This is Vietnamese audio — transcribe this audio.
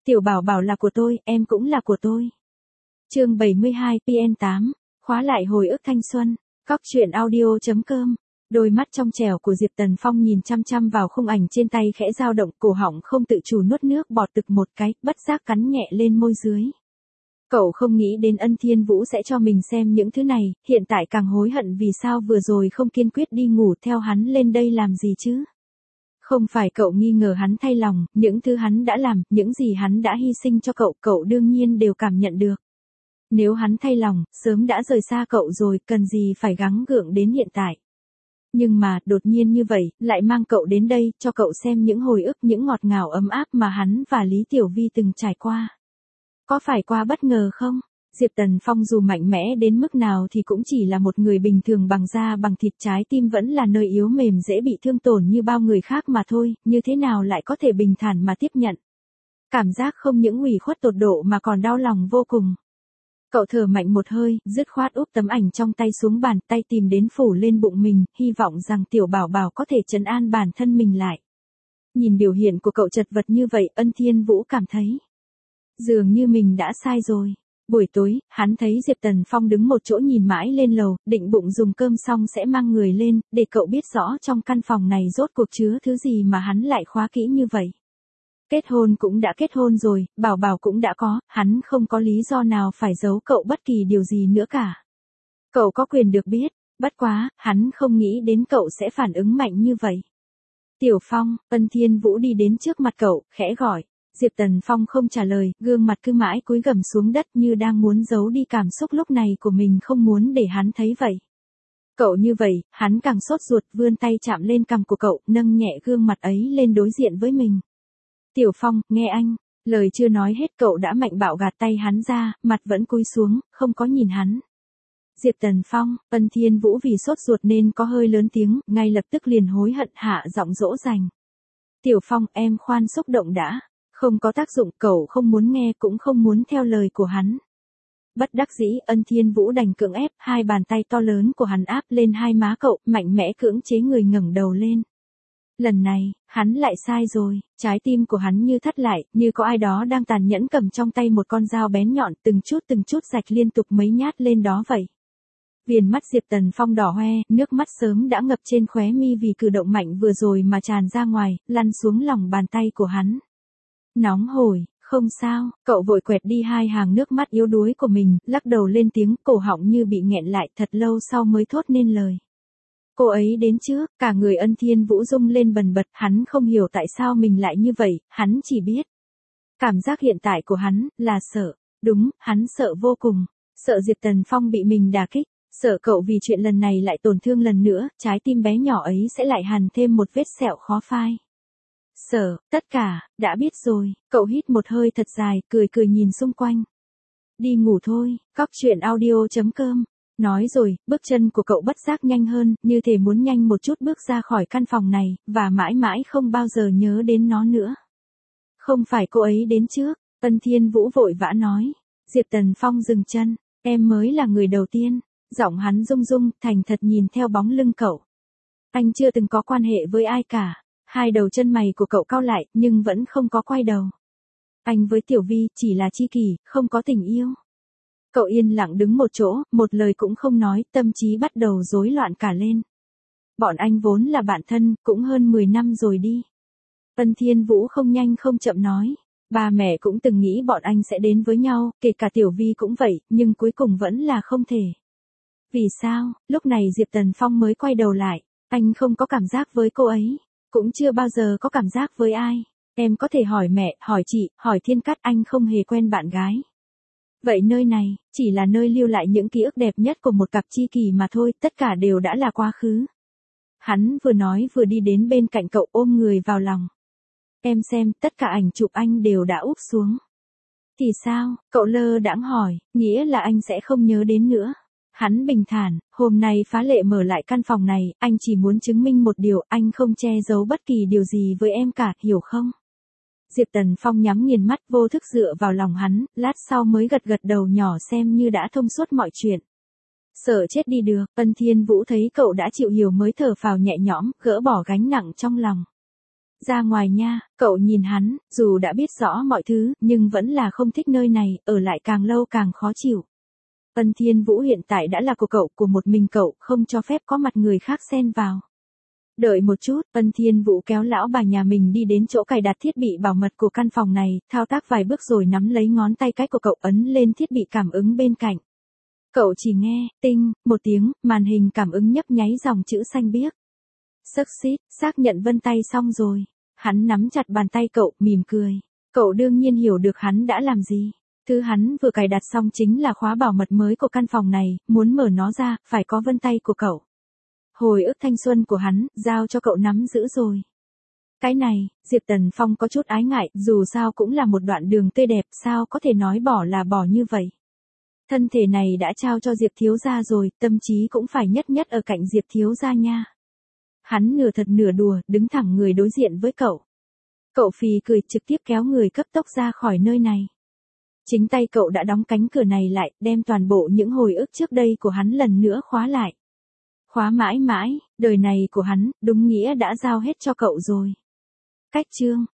Tiểu Bảo Bảo là của tôi, em cũng là của tôi. Chương 72 PN8, khóa lại hồi ức thanh xuân. Cóc truyện audio.com. Đôi mắt trong trẻo của Diệp Tần Phong nhìn chăm chăm vào khung ảnh trên tay khẽ dao động, cổ họng không tự chủ nuốt nước bọt tực một cái, bất giác cắn nhẹ lên môi dưới. Cậu không nghĩ đến Ân Thiên Vũ sẽ cho mình xem những thứ này, hiện tại càng hối hận vì sao vừa rồi không kiên quyết đi ngủ theo hắn lên đây làm gì chứ. Không phải cậu nghi ngờ hắn thay lòng, những thứ hắn đã làm, những gì hắn đã hy sinh cho cậu, cậu đương nhiên đều cảm nhận được. Nếu hắn thay lòng, sớm đã rời xa cậu rồi, cần gì phải gắng gượng đến hiện tại. Nhưng mà, đột nhiên như vậy, lại mang cậu đến đây, cho cậu xem những hồi ức, những ngọt ngào ấm áp mà hắn và Lý Tiểu Vi từng trải qua. Có phải quá bất ngờ không? Diệp Tần Phong dù mạnh mẽ đến mức nào thì cũng chỉ là một người bình thường bằng da bằng thịt, trái tim vẫn là nơi yếu mềm dễ bị thương tổn như bao người khác mà thôi, như thế nào lại có thể bình thản mà tiếp nhận. Cảm giác không những ủy khuất tột độ mà còn đau lòng vô cùng. Cậu thở mạnh một hơi, dứt khoát úp tấm ảnh trong tay xuống bàn, tay tìm đến phủ lên bụng mình, hy vọng rằng Tiểu Bảo Bảo có thể trấn an bản thân mình lại. Nhìn biểu hiện của cậu chật vật như vậy, Ân Thiên Vũ cảm thấy dường như mình đã sai rồi. Buổi tối, hắn thấy Diệp Tần Phong đứng một chỗ nhìn mãi lên lầu, định bụng dùng cơm xong sẽ mang người lên, để cậu biết rõ trong căn phòng này rốt cuộc chứa thứ gì mà hắn lại khóa kỹ như vậy. Kết hôn cũng đã kết hôn rồi, Bảo Bảo cũng đã có, hắn không có lý do nào phải giấu cậu bất kỳ điều gì nữa cả. Cậu có quyền được biết, bất quá, hắn không nghĩ đến cậu sẽ phản ứng mạnh như vậy. Tiểu Phong, Ân Thiên Vũ đi đến trước mặt cậu, khẽ gọi. Diệp Tần Phong không trả lời, gương mặt cứ mãi cúi gằm xuống đất như đang muốn giấu đi cảm xúc lúc này của mình, không muốn để hắn thấy vậy. Cậu như vậy, hắn càng sốt ruột, vươn tay chạm lên cằm của cậu, nâng nhẹ gương mặt ấy lên đối diện với mình. Tiểu Phong, nghe anh. Lời chưa nói hết cậu đã mạnh bạo gạt tay hắn ra, mặt vẫn cúi xuống, không có nhìn hắn. Diệp Tần Phong, Ân Thiên Vũ vì sốt ruột nên có hơi lớn tiếng, ngay lập tức liền hối hận hạ giọng dỗ dành. Tiểu Phong, em khoan xúc động đã. Không có tác dụng, cậu không muốn nghe cũng không muốn theo lời của hắn. Bất đắc dĩ, Ân Thiên Vũ đành cưỡng ép, hai bàn tay to lớn của hắn áp lên hai má cậu, mạnh mẽ cưỡng chế người ngẩng đầu lên. Lần này, hắn lại sai rồi, trái tim của hắn như thắt lại, như có ai đó đang tàn nhẫn cầm trong tay một con dao bén nhọn, từng chút rạch liên tục mấy nhát lên đó vậy. Viền mắt Diệp Tần Phong đỏ hoe, nước mắt sớm đã ngập trên khóe mi vì cử động mạnh vừa rồi mà tràn ra ngoài, lăn xuống lòng bàn tay của hắn. Nóng hổi, không sao, cậu vội quẹt đi hai hàng nước mắt yếu đuối của mình, lắc đầu lên tiếng, cổ họng như bị nghẹn lại, thật lâu sau mới thốt nên lời. Cô ấy đến trước, cả người Ân Thiên Vũ rung lên bần bật, hắn không hiểu tại sao mình lại như vậy, hắn chỉ biết. Cảm giác hiện tại của hắn, là sợ, đúng, hắn sợ vô cùng, sợ Diệp Tần Phong bị mình đả kích, sợ cậu vì chuyện lần này lại tổn thương lần nữa, trái tim bé nhỏ ấy sẽ lại hằn thêm một vết sẹo khó phai. Sợ, tất cả, đã biết rồi, cậu hít một hơi thật dài, cười nhìn xung quanh. Đi ngủ thôi, cóc truyện audio.com. Nói rồi, bước chân của cậu bất giác nhanh hơn, như thể muốn nhanh một chút bước ra khỏi căn phòng này, và mãi mãi không bao giờ nhớ đến nó nữa. Không phải cô ấy đến trước, Ân Thiên Vũ vội vã nói. Diệp Tần Phong dừng chân, em mới là người đầu tiên. Giọng hắn rung rung, thành thật nhìn theo bóng lưng cậu. Anh chưa từng có quan hệ với ai cả. Hai đầu chân mày của cậu cau lại, nhưng vẫn không có quay đầu. Anh với Tiểu Vi chỉ là tri kỷ, không có tình yêu. Cậu yên lặng đứng một chỗ, một lời cũng không nói, tâm trí bắt đầu rối loạn cả lên. Bọn anh vốn là bạn thân, cũng hơn 10 năm rồi đi. Ân Thiên Vũ không nhanh không chậm nói. Ba mẹ cũng từng nghĩ bọn anh sẽ đến với nhau, kể cả Tiểu Vi cũng vậy, nhưng cuối cùng vẫn là không thể. Vì sao, lúc này Diệp Tần Phong mới quay đầu lại, anh không có cảm giác với cô ấy. Cũng chưa bao giờ có cảm giác với ai. Em có thể hỏi mẹ, hỏi chị, hỏi Thiên Cát, anh không hề quen bạn gái. Vậy nơi này, chỉ là nơi lưu lại những ký ức đẹp nhất của một cặp tri kỷ mà thôi, tất cả đều đã là quá khứ. Hắn vừa nói vừa đi đến bên cạnh cậu, ôm người vào lòng. Em xem, tất cả ảnh chụp anh đều đã úp xuống. Thì sao, cậu lơ đãng hỏi, nghĩa là anh sẽ không nhớ đến nữa. Hắn bình thản, hôm nay phá lệ mở lại căn phòng này, anh chỉ muốn chứng minh một điều, anh không che giấu bất kỳ điều gì với em cả, hiểu không? Diệp Tần Phong nhắm nghiền mắt, vô thức dựa vào lòng hắn, lát sau mới gật đầu nhỏ xem như đã thông suốt mọi chuyện. Sợ chết đi được, Ân Thiên Vũ thấy cậu đã chịu hiểu mới thở phào nhẹ nhõm, gỡ bỏ gánh nặng trong lòng. Ra ngoài nha, cậu nhìn hắn, dù đã biết rõ mọi thứ, nhưng vẫn là không thích nơi này, ở lại càng lâu càng khó chịu. Ân Thiên Vũ hiện tại đã là của cậu, của một mình cậu, không cho phép có mặt người khác xen vào. Đợi một chút, Ân Thiên Vũ kéo lão bà nhà mình đi đến chỗ cài đặt thiết bị bảo mật của căn phòng này, thao tác vài bước rồi nắm lấy ngón tay cái của cậu ấn lên thiết bị cảm ứng bên cạnh. Cậu chỉ nghe, tinh, một tiếng, màn hình cảm ứng nhấp nháy dòng chữ xanh biếc. Succeed, xác nhận vân tay xong rồi. Hắn nắm chặt bàn tay cậu, mỉm cười. Cậu đương nhiên hiểu được hắn đã làm gì. Thứ hắn vừa cài đặt xong chính là khóa bảo mật mới của căn phòng này, muốn mở nó ra, phải có vân tay của cậu. Hồi ức thanh xuân của hắn, giao cho cậu nắm giữ rồi. Cái này, Diệp Tần Phong có chút ái ngại, dù sao cũng là một đoạn đường tươi đẹp, sao có thể nói bỏ là bỏ như vậy. Thân thể này đã trao cho Diệp thiếu gia rồi, tâm trí cũng phải nhất nhất ở cạnh Diệp thiếu gia nha. Hắn nửa thật nửa đùa, đứng thẳng người đối diện với cậu. Cậu phì cười trực tiếp kéo người cấp tốc ra khỏi nơi này. Chính tay cậu đã đóng cánh cửa này lại, đem toàn bộ những hồi ức trước đây của hắn lần nữa khóa lại. Khóa mãi mãi, đời này của hắn, đúng nghĩa đã giao hết cho cậu rồi. Cách chương